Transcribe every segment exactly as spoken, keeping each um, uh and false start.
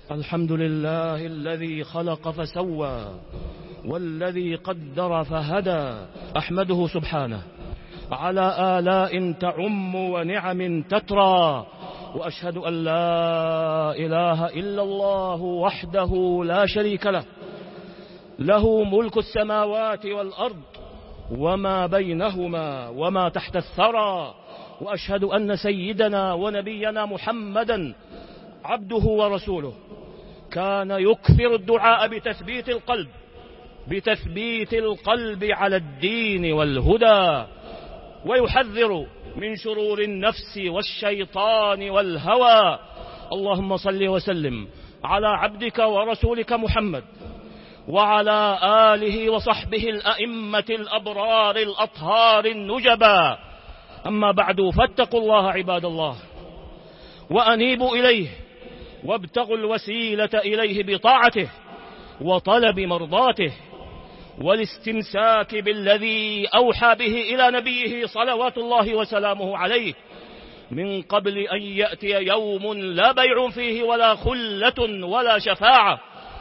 الحمد لله الذي خلق فسوى والذي قدر فهدى، أحمده سبحانه على آلاء تعم ونعم تترى، وأشهد أن لا إله إلا الله وحده لا شريك له، له ملك السماوات والأرض وما بينهما وما تحت الثرى، وأشهد أن سيدنا ونبينا محمدا عبده ورسوله، كان يكثر الدعاء بتثبيت القلب بتثبيت القلب على الدين والهدى، ويحذر من شرور النفس والشيطان والهوى. اللهم صل وسلم على عبدك ورسولك محمد وعلى آله وصحبه الأئمة الأبرار الأطهار النجبا. أما بعد، فاتقوا الله عباد الله، وأنيبوا إليه، وابتغوا الوسيلة إليه بطاعته وطلب مرضاته، والاستمساك بالذي أوحى به إلى نبيه صلوات الله وسلامه عليه، من قبل أن يأتي يوم لا بيع فيه ولا خلة ولا شفاعة.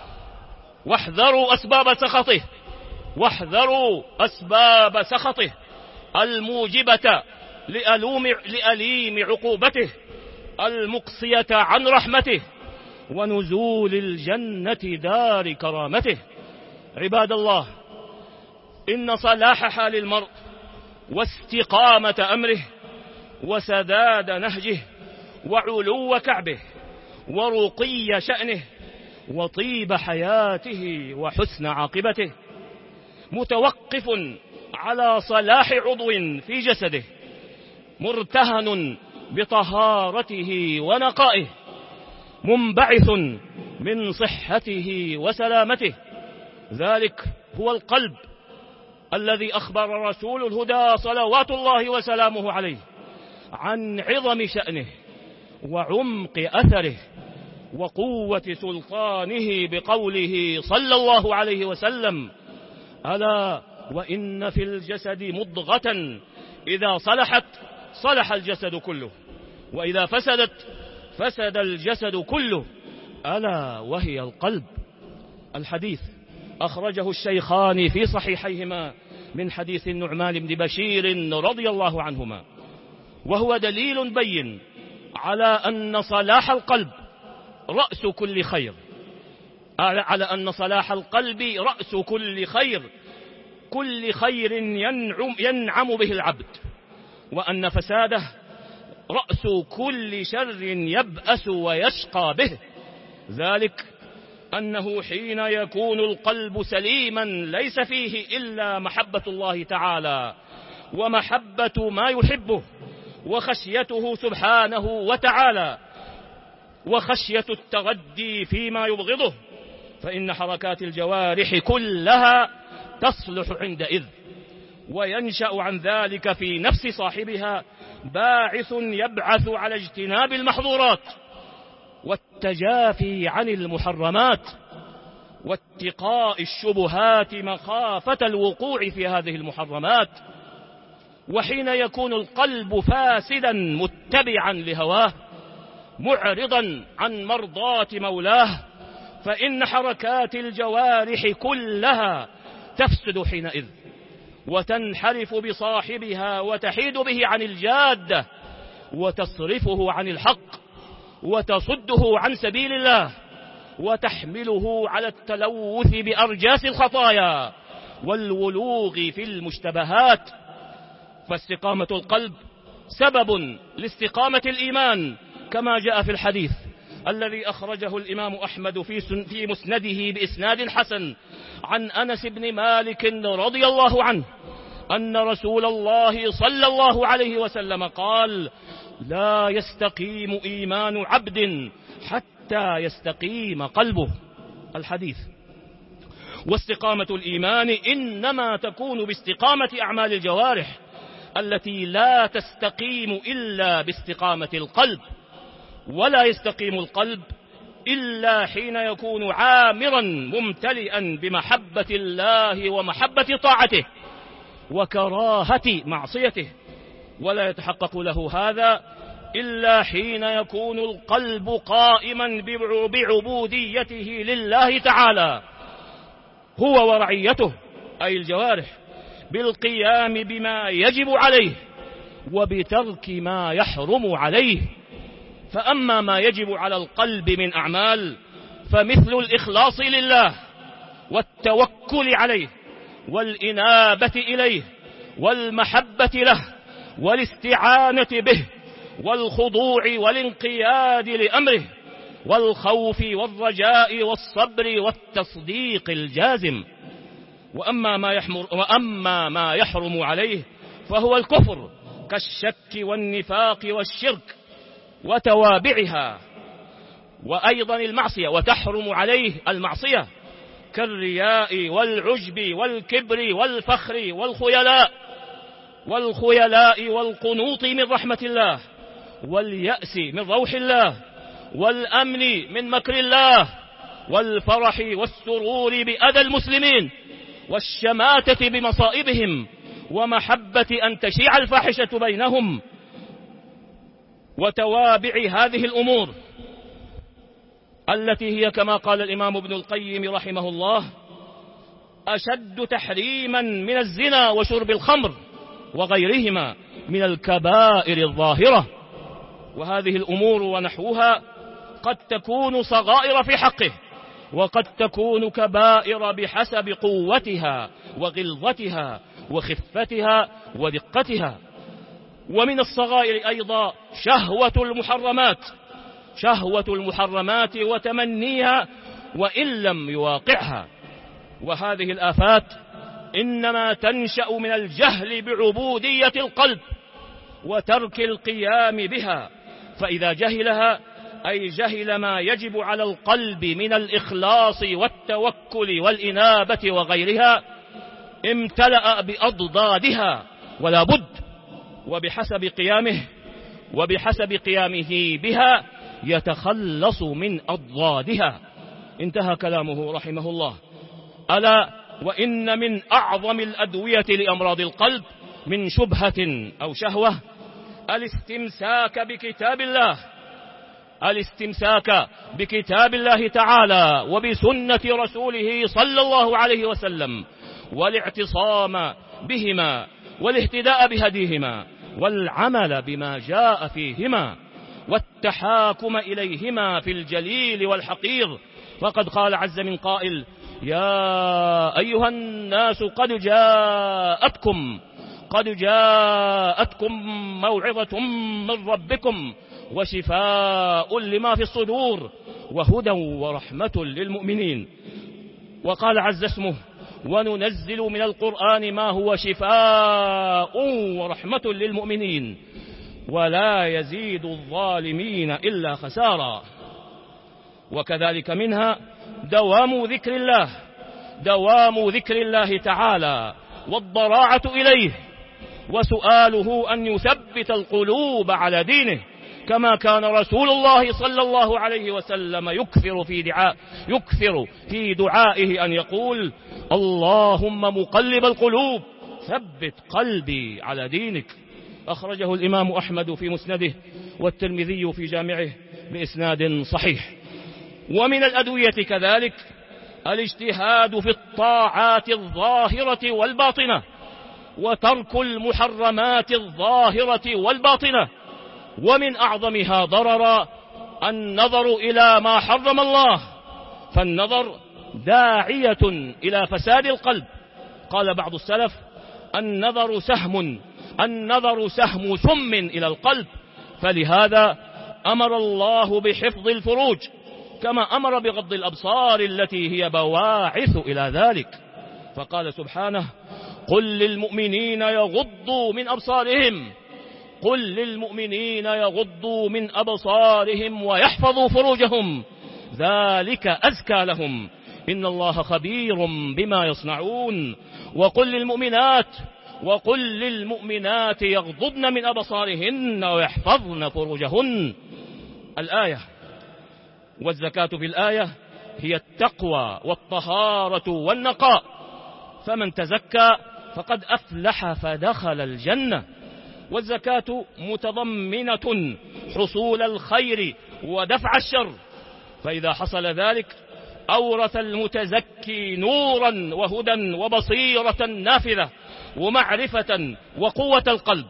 واحذروا أسباب سخطه واحذروا أسباب سخطه الموجبة لألوم لأليم عقوبته، المقصية عن رحمته ونزول الجنة دار كرامته. عباد الله، إن صلاح حال المرء واستقامة أمره وسداد نهجه وعلو كعبه ورقي شأنه وطيب حياته وحسن عاقبته متوقف على صلاح عضو في جسده، مرتهن بطهارته ونقائه، منبعث من صحته وسلامته. ذلك هو القلب الذي أخبر رسول الهدى صلوات الله وسلامه عليه عن عظم شأنه وعمق أثره وقوة سلطانه بقوله صلى الله عليه وسلم: ألا وإن في الجسد مضغة إذا صلحت صلح الجسد كله، وإذا فسدت فسد الجسد كله، ألا وهي القلب. الحديث أخرجه الشيخان في صحيحيهما من حديث النعمان بن بشير رضي الله عنهما، وهو دليل بين على أن صلاح القلب رأس كل خير على أن صلاح القلب رأس كل خير كل خير ينعم, ينعم به العبد، وأن فساده رأس كل شر يبأس ويشقى به. ذلك أنه حين يكون القلب سليما ليس فيه إلا محبة الله تعالى ومحبة ما يحبه وخشيته سبحانه وتعالى وخشية التردي فيما يبغضه، فإن حركات الجوارح كلها تصلح عندئذ، وينشأ عن ذلك في نفس صاحبها باعث يبعث على اجتناب المحظورات والتجافي عن المحرمات واتقاء الشبهات مخافة الوقوع في هذه المحرمات. وحين يكون القلب فاسدا متبعا لهواه معرضا عن مرضاة مولاه، فإن حركات الجوارح كلها تفسد حينئذ وتنحرف بصاحبها وتحيد به عن الجادة وتصرفه عن الحق وتصده عن سبيل الله وتحمله على التلوث بأرجاس الخطايا والولوغ في المشتبهات. فاستقامة القلب سبب لاستقامة الإيمان، كما جاء في الحديث الذي أخرجه الإمام أحمد في مسنده بإسناد حسن عن أنس بن مالك رضي الله عنه أن رسول الله صلى الله عليه وسلم قال: لا يستقيم إيمان عبد حتى يستقيم قلبه. الحديث. واستقامة الإيمان إنما تكون باستقامة أعمال الجوارح التي لا تستقيم إلا باستقامة القلب، ولا يستقيم القلب إلا حين يكون عامرا ممتلئا بمحبة الله ومحبة طاعته وكراهة معصيته، ولا يتحقق له هذا إلا حين يكون القلب قائما بعبوديته لله تعالى هو ورعيته أي الجوارح بالقيام بما يجب عليه وبترك ما يحرم عليه. فأما ما يجب على القلب من أعمال فمثل الإخلاص لله والتوكل عليه والإنابة إليه والمحبة له والاستعانة به والخضوع والانقياد لأمره والخوف والرجاء والصبر والتصديق الجازم. وأما ما يحمر وأما ما يحرم عليه فهو الكفر كالشك والنفاق والشرك وتوابعها، وأيضا المعصية، وتحرم عليه المعصية كالرياء والعجب والكبر والفخر والخيلاء والخيلاء والقنوط من رحمة الله واليأس من روح الله والأمن من مكر الله والفرح والسرور بأذى المسلمين والشماتة بمصائبهم ومحبة أن تشيع الفاحشة بينهم وتوابع هذه الأمور التي هي كما قال الإمام ابن القيم رحمه الله أشد تحريما من الزنا وشرب الخمر وغيرهما من الكبائر الظاهرة. وهذه الأمور ونحوها قد تكون صغائر في حقه وقد تكون كبائر بحسب قوتها وغلظتها وخفتها ودقتها. ومن الصغائر أيضا شهوة المحرمات شهوة المحرمات وتمنيها وإن لم يواقعها. وهذه الآفات إنما تنشأ من الجهل بعبودية القلب وترك القيام بها، فإذا جهلها أي جهل ما يجب على القلب من الإخلاص والتوكل والإنابة وغيرها امتلأ بأضدادها ولا بد، وبحسب قيامه وبحسب قيامه بها يتخلص من أضدادها. انتهى كلامه رحمه الله. ألا وإن من أعظم الأدوية لأمراض القلب من شبهة أو شهوة الاستمساك بكتاب الله الاستمساك بكتاب الله تعالى وبسنة رسوله صلى الله عليه وسلم والاعتصام بهما والاهتداء بهديهما والعمل بما جاء فيهما والتحاكم إليهما في الجليل والحقير. فقد قال عز من قائل: يا أيها الناس قد جاءتكم قد جاءتكم موعظة من ربكم وشفاء لما في الصدور وهدى ورحمة للمؤمنين. وقال عز اسمه: وننزل من القرآن ما هو شفاء ورحمة للمؤمنين ولا يزيد الظالمين إلا خسارا. وكذلك منها دوام ذكر الله دوام ذكر الله تعالى والضراعة إليه وسؤاله أن يثبت القلوب على دينه، كما كان رسول الله صلى الله عليه وسلم يكثر في دعاء يكثر في دعائه أن يقول: اللهم مقلب القلوب ثبت قلبي على دينك. أخرجه الإمام أحمد في مسنده والترمذي في جامعه بإسناد صحيح. ومن الأدوية كذلك الاجتهاد في الطاعات الظاهرة والباطنة وترك المحرمات الظاهرة والباطنة. ومن أعظمها ضررا النظر إلى ما حرم الله، فالنظر داعية إلى فساد القلب. قال بعض السلف: النظر سهم النظر سهم سم إلى القلب، فلهذا أمر الله بحفظ الفروج كما أمر بغض الأبصار التي هي بواعث إلى ذلك. فقال سبحانه: قل للمؤمنين يغضوا من أبصارهم قل للمؤمنين يغضوا من أبصارهم ويحفظوا فروجهم ذلك أزكى لهم إن الله خبير بما يصنعون. وقل للمؤمنات وقل للمؤمنات يغضضن من أبصارهن ويحفظن فروجهن. الآية. والزكاة في الآية هي التقوى والطهارة والنقاء، فمن تزكى فقد أفلح فدخل الجنة. والزكاة متضمنة حصول الخير ودفع الشر، فإذا حصل ذلك أورث المتزكي نورا وهدى وبصيرة نافذة ومعرفة وقوة القلب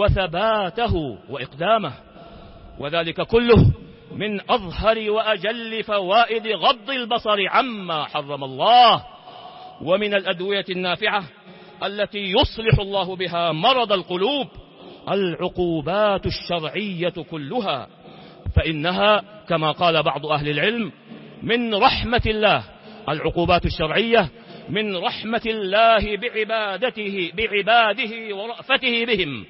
وثباته وإقدامه، وذلك كله من أظهر وأجل فوائد غض البصر عما حرم الله، ومن الأدوية النافعة التي يصلح الله بها مرض القلوب العقوبات الشرعية كلها، فإنها كما قال بعض أهل العلم من رحمة الله، العقوبات الشرعية من رحمة الله بعبادته بعباده ورأفته بهم،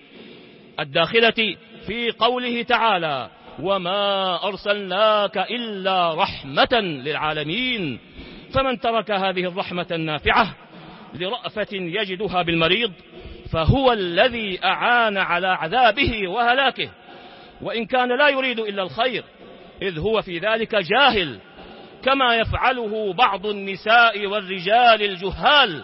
الداخلة في قوله تعالى: وما أرسلناك إلا رحمة للعالمين. فمن ترك هذه الرحمة النافعة لرأفة يجدها بالمريض فهو الذي أعان على عذابه وهلاكه، وإن كان لا يريد إلا الخير، إذ هو في ذلك جاهل، كما يفعله بعض النساء والرجال الجهال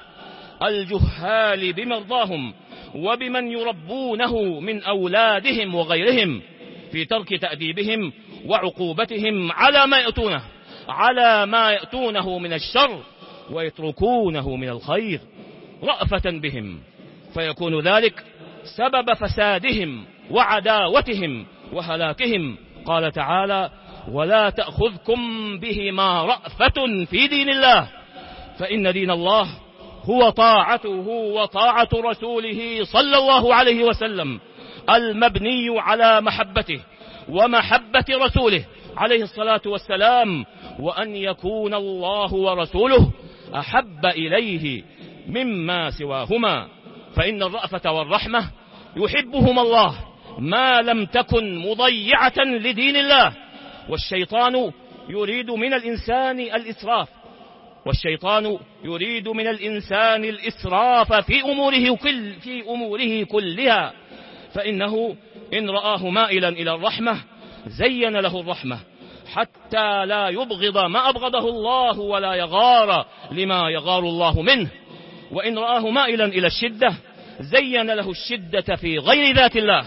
الجهال بمرضاهم وبمن يربونه من أولادهم وغيرهم، في ترك تأديبهم وعقوبتهم على ما يأتونه على ما يأتونه من الشر ويتركونه من الخير رأفة بهم، فيكون ذلك سبب فسادهم وعداوتهم وهلاكهم. قال تعالى: ولا تأخذكم بهما رأفة في دين الله، فإن دين الله هو طاعته وطاعة رسوله صلى الله عليه وسلم المبني على محبته ومحبة رسوله عليه الصلاة والسلام، وأن يكون الله ورسوله أحب إليه مما سواهما، فإن الرأفة والرحمة يحبهما الله ما لم تكن مضيعة لدين الله، والشيطان يريد من الإنسان الإسراف والشيطان يريد من الإنسان الإسراف في أموره كل في أموره كلها، فإنه إن رآه مائلا إلى الرحمة زين له الرحمة حتى لا يبغض ما أبغضه الله ولا يغار لما يغار الله منه، وإن رآه مائلا إلى الشدة زين له الشدة في غير ذات الله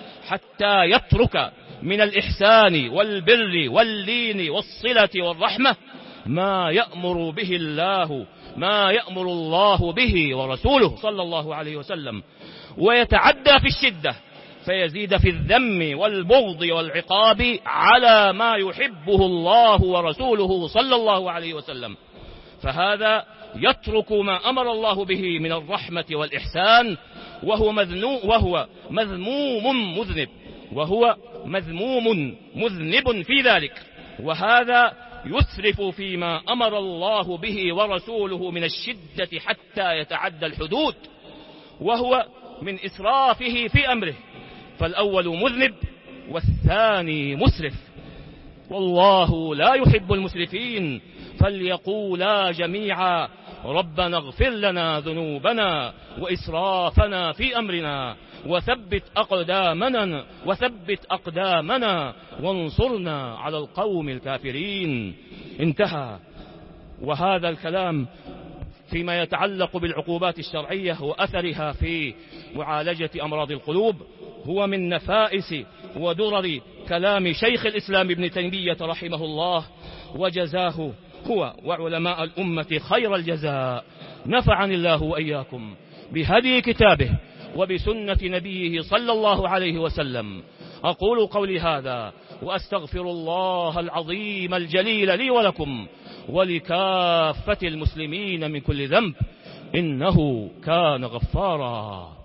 حتى يترك من الإحسان والبر واللين والصلة والرحمة ما يأمر به الله ما يأمر الله به ورسوله صلى الله عليه وسلم، ويتعدى في الشدة فيزيد في الذم والبغض والعقاب على ما يحبه الله ورسوله صلى الله عليه وسلم، فهذا يترك ما أمر الله به من الرحمة والإحسان وهو مذنوم وهو مذموم مذنب وهو مذموم مذنب في ذلك، وهذا يسرف فيما أمر الله به ورسوله من الشدة حتى يتعدى الحدود، وهو من إسرافه في أمره، فالأول مذنب والثاني مسرف، والله لا يحب المسرفين، فليقولا جميعا ربنا اغفر لنا ذنوبنا وإسرافنا في أمرنا وثبت أقدامنا وثبت أقدامنا وانصرنا على القوم الكافرين. انتهى. وهذا الكلام فيما يتعلق بالعقوبات الشرعية وأثرها في معالجة أمراض القلوب هو من نفائس ودرر كلام شيخ الإسلام ابن تيمية رحمه الله، وجزاه هو وعلماء الأمة خير الجزاء. نفعني الله وإياكم بهدي كتابه وبسنة نبيه صلى الله عليه وسلم. أقول قولي هذا وأستغفر الله العظيم الجليل لي ولكم ولكافة المسلمين من كل ذنب، إنه كان غفارا.